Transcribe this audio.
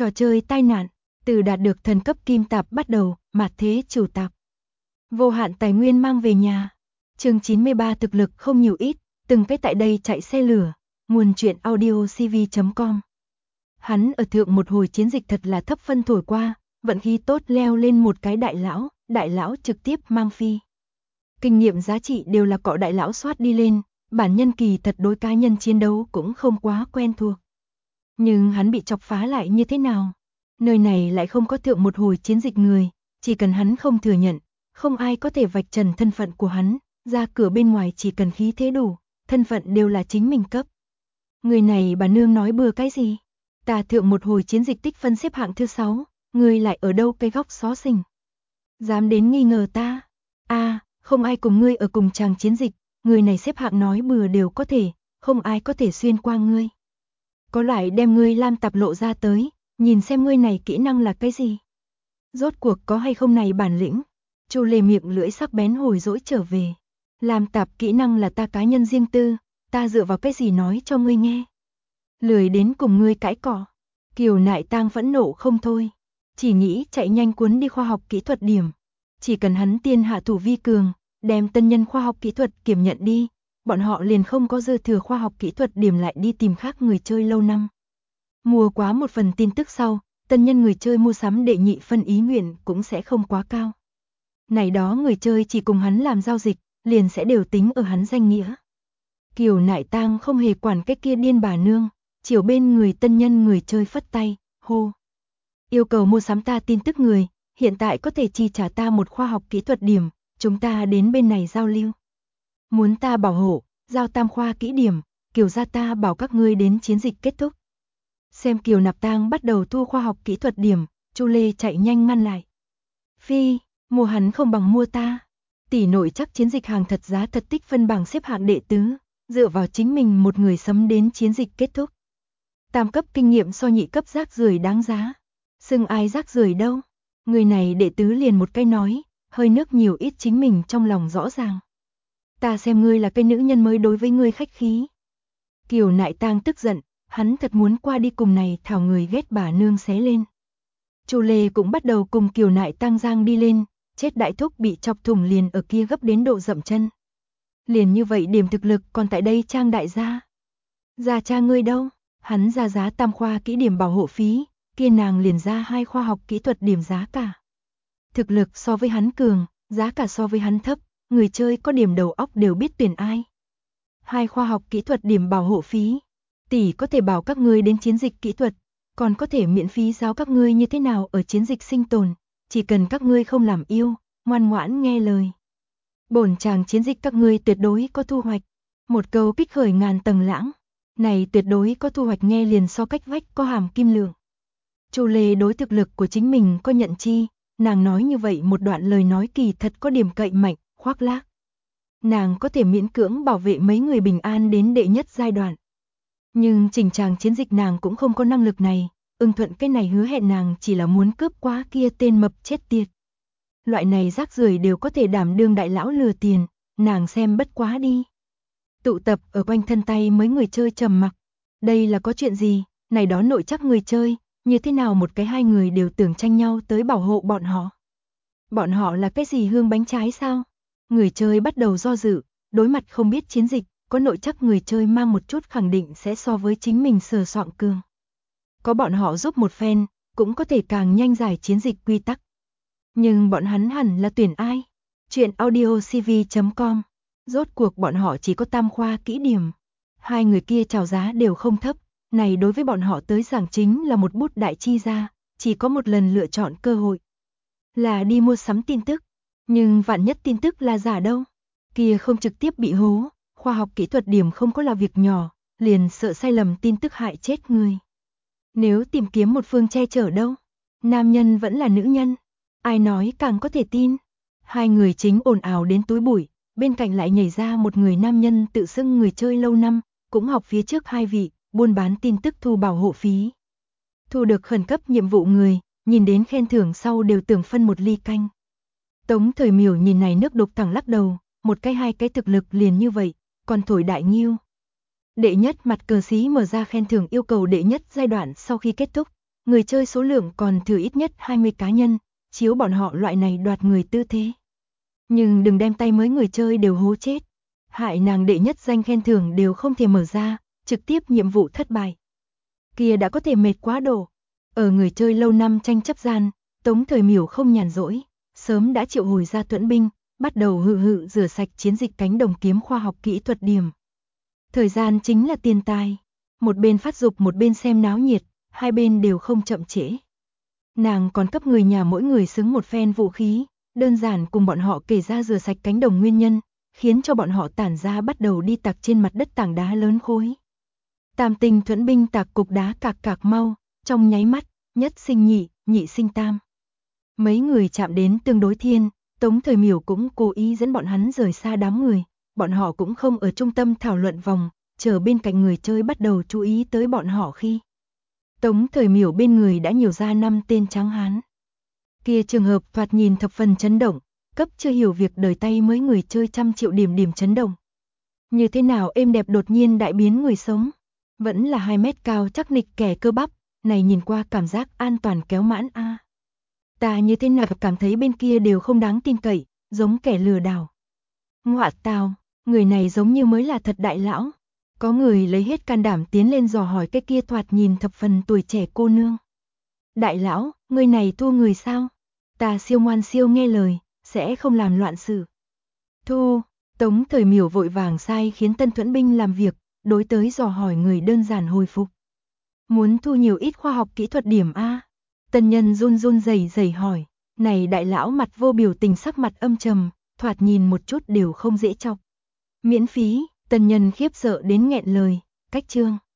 Trò chơi tai nạn, từ đạt được thần cấp kim tạp bắt đầu, mạt thế chủ tạp. Vô hạn tài nguyên mang về nhà. Chương 93 thực lực không nhiều ít, từng cái tại đây chạy xe lửa, nguồn truyện audio cv.com. Hắn ở thượng một hồi chiến dịch thật là thấp phân thổi qua, vận khí tốt leo lên một cái đại lão trực tiếp mang phi. Kinh nghiệm giá trị đều là cọ đại lão soát đi lên, bản nhân kỳ thật đối cá nhân chiến đấu cũng không quá quen thuộc. Nhưng hắn bị chọc phá lại như thế nào? Nơi này lại không có thượng một hồi chiến dịch người, chỉ cần hắn không thừa nhận, không ai có thể vạch trần thân phận của hắn, ra cửa bên ngoài chỉ cần khí thế đủ, thân phận đều là chính mình cấp. Người này bà nương nói bừa cái gì? Ta thượng một hồi chiến dịch tích phân xếp hạng thứ 6, người lại ở đâu cái góc xó xỉnh? Dám đến nghi ngờ ta? Không ai cùng ngươi ở cùng chàng chiến dịch, người này xếp hạng nói bừa đều có thể, không ai có thể xuyên qua ngươi. Có loại đem ngươi lam tạp lộ ra tới, nhìn xem ngươi này kỹ năng là cái gì. Rốt cuộc có hay không này bản lĩnh. Chu Lê miệng lưỡi sắc bén hồi dỗi trở về. Lam tạp kỹ năng là ta cá nhân riêng tư, ta dựa vào cái gì nói cho ngươi nghe. Lười đến cùng ngươi cãi cọ. Kiều Nại Tang phẫn nộ không thôi, chỉ nghĩ chạy nhanh cuốn đi khoa học kỹ thuật điểm. Chỉ cần hắn tiên hạ thủ vi cường, đem tân nhân khoa học kỹ thuật kiểm nhận đi, bọn họ liền không có dư thừa khoa học kỹ thuật điểm lại đi tìm khác người chơi lâu năm. Mua quá một phần tin tức sau, tân nhân người chơi mua sắm đệ nhị phân ý nguyện cũng sẽ không quá cao. Này đó người chơi chỉ cùng hắn làm giao dịch, liền sẽ đều tính ở hắn danh nghĩa. Kiều Nại Tang không hề quản cái kia điên bà nương, chiều bên người tân nhân người chơi phất tay, hô. Yêu cầu mua sắm ta tin tức người, hiện tại có thể chi trả ta một khoa học kỹ thuật điểm, chúng ta đến bên này giao lưu. Muốn ta bảo hộ, giao tam khoa kỹ điểm, Kiều gia ta bảo các ngươi đến chiến dịch kết thúc. Xem Kiều Nạp Tang bắt đầu thu khoa học kỹ thuật điểm, Chu Lê chạy nhanh ngăn lại. Phi, mua hắn không bằng mua ta. Tỷ nội chắc chiến dịch hàng thật giá thật tích phân bảng xếp hạng đệ tứ, dựa vào chính mình một người sấm đến chiến dịch kết thúc. Tam cấp kinh nghiệm so nhị cấp rác rưởi đáng giá. Xưng ai rác rưởi đâu? Người này đệ tứ liền một cái nói, hơi nước nhiều ít chính mình trong lòng rõ ràng. Ta xem ngươi là cái nữ nhân mới đối với ngươi khách khí. Kiều Nại Tang tức giận, hắn thật muốn qua đi cùng này thảo người ghét bà nương xé lên. Chu Lê cũng bắt đầu cùng Kiều Nại Tang giang đi lên, chết đại thúc bị chọc thủng liền ở kia gấp đến độ dậm chân. Liền như vậy điểm thực lực còn tại đây trang đại gia. Gia cha ngươi đâu? Hắn ra giá tam khoa kỹ điểm bảo hộ phí, kia nàng liền ra 2 khoa học kỹ thuật điểm giá cả. Thực lực so với hắn cường, giá cả so với hắn thấp, người chơi có điểm đầu óc đều biết tuyển ai. 2 khoa học kỹ thuật điểm bảo hộ phí, tỷ có thể bảo các ngươi đến chiến dịch kỹ thuật, còn có thể miễn phí giáo các ngươi như thế nào ở chiến dịch sinh tồn, chỉ cần các ngươi không làm yêu, ngoan ngoãn nghe lời. Bổn chàng chiến dịch các ngươi tuyệt đối có thu hoạch, một câu kích khởi ngàn tầng lãng, này tuyệt đối có thu hoạch nghe liền so cách vách có hàm kim lượng. Chu Lê đối thực lực của chính mình có nhận chi, nàng nói như vậy một đoạn lời nói kỳ thật có điểm cậy mạnh, khoác lác. Nàng có thể miễn cưỡng bảo vệ mấy người bình an đến đệ nhất giai đoạn. Nhưng chỉnh tràng chiến dịch nàng cũng không có năng lực này, ưng thuận cái này hứa hẹn nàng chỉ là muốn cướp quá kia tên mập chết tiệt. Loại này rác rưởi đều có thể đảm đương đại lão lừa tiền, nàng xem bất quá đi. Tụ tập ở quanh thân tay mấy người chơi trầm mặc. Đây là có chuyện gì, này đó nội chắc người chơi, như thế nào một cái hai người đều tưởng tranh nhau tới bảo hộ bọn họ. Bọn họ là cái gì hương bánh trái sao? Người chơi bắt đầu do dự, đối mặt không biết chiến dịch, có nội chắc người chơi mang một chút khẳng định sẽ so với chính mình sờ soạn cường. Có bọn họ giúp một phen, cũng có thể càng nhanh giải chiến dịch quy tắc. Nhưng bọn hắn hẳn là tuyển ai? Chuyện audio cv.com. Rốt cuộc bọn họ chỉ có tam khoa kỹ điểm. Hai người kia chào giá đều không thấp, này đối với bọn họ tới giảng chính là một bút đại chi ra, chỉ có một lần lựa chọn cơ hội. Là đi mua sắm tin tức, nhưng vạn nhất tin tức là giả đâu. Kia không trực tiếp bị hố, khoa học kỹ thuật điểm không có là việc nhỏ, liền sợ sai lầm tin tức hại chết người. Nếu tìm kiếm một phương che chở đâu, nam nhân vẫn là nữ nhân, ai nói càng có thể tin. Hai người chính ồn ào đến túi bụi, bên cạnh lại nhảy ra một người nam nhân tự xưng người chơi lâu năm, cũng học phía trước hai vị, buôn bán tin tức thu bảo hộ phí. Thu được khẩn cấp nhiệm vụ người, nhìn đến khen thưởng sau đều tưởng phân một ly canh. Tống Thời Miểu nhìn này nước đục thẳng lắc đầu, một cái hai cái thực lực liền như vậy, còn thổi đại nghiêu. Đệ nhất mặt cờ xí mở ra khen thưởng yêu cầu đệ nhất giai đoạn sau khi kết thúc, người chơi số lượng còn thừa ít nhất 20 cá nhân, chiếu bọn họ loại này đoạt người tư thế. Nhưng đừng đem tay mới người chơi đều hố chết. Hại nàng đệ nhất danh khen thưởng đều không thể mở ra, trực tiếp nhiệm vụ thất bại. Kia đã có thể mệt quá độ. Ở người chơi lâu năm tranh chấp gian, Tống Thời Miểu không nhàn rỗi, sớm đã triệu hồi ra tuẫn binh, bắt đầu hự rửa sạch chiến dịch cánh đồng kiếm khoa học kỹ thuật điểm. Thời gian chính là tiền tài, một bên phát dục một bên xem náo nhiệt, hai bên đều không chậm trễ. Nàng còn cấp người nhà mỗi người xứng một phen vũ khí, đơn giản cùng bọn họ kể ra rửa sạch cánh đồng nguyên nhân, khiến cho bọn họ tản ra bắt đầu đi tạc trên mặt đất tảng đá lớn khối. Tam tinh thuẫn binh tạc cục đá cạc mau, trong nháy mắt, nhất sinh nhị, nhị sinh tam. Mấy người chạm đến tương đối thiên, Tống Thời Miểu cũng cố ý dẫn bọn hắn rời xa đám người, bọn họ cũng không ở trung tâm thảo luận vòng, chờ bên cạnh người chơi bắt đầu chú ý tới bọn họ khi. Tống Thời Miểu bên người đã nhiều ra 5 tên trắng hán. Kia trường hợp thoạt nhìn thập phần chấn động, cấp chưa hiểu việc đời tay mới người chơi trăm triệu điểm chấn động. Như thế nào êm đẹp đột nhiên đại biến người sống, vẫn là 2 mét cao chắc nịch kẻ cơ bắp, này nhìn qua cảm giác an toàn kéo mãn a. Ta như thế nào cảm thấy bên kia đều không đáng tin cậy, giống kẻ lừa đảo. Ngọa tào, người này giống như mới là thật đại lão. Có người lấy hết can đảm tiến lên dò hỏi cái kia thoạt nhìn thập phần tuổi trẻ cô nương. Đại lão, người này thua người sao? Ta siêu ngoan siêu nghe lời, sẽ không làm loạn sự. Thu, Tống Thời Miểu vội vàng sai khiến tân thuẫn binh làm việc, đối tới dò hỏi người đơn giản hồi phục. Muốn thu nhiều ít khoa học kỹ thuật điểm a? Tân nhân run rẩy hỏi, này đại lão mặt vô biểu tình sắc mặt âm trầm, thoạt nhìn một chút đều không dễ chọc. Miễn phí, tân nhân khiếp sợ đến nghẹn lời, cách chương.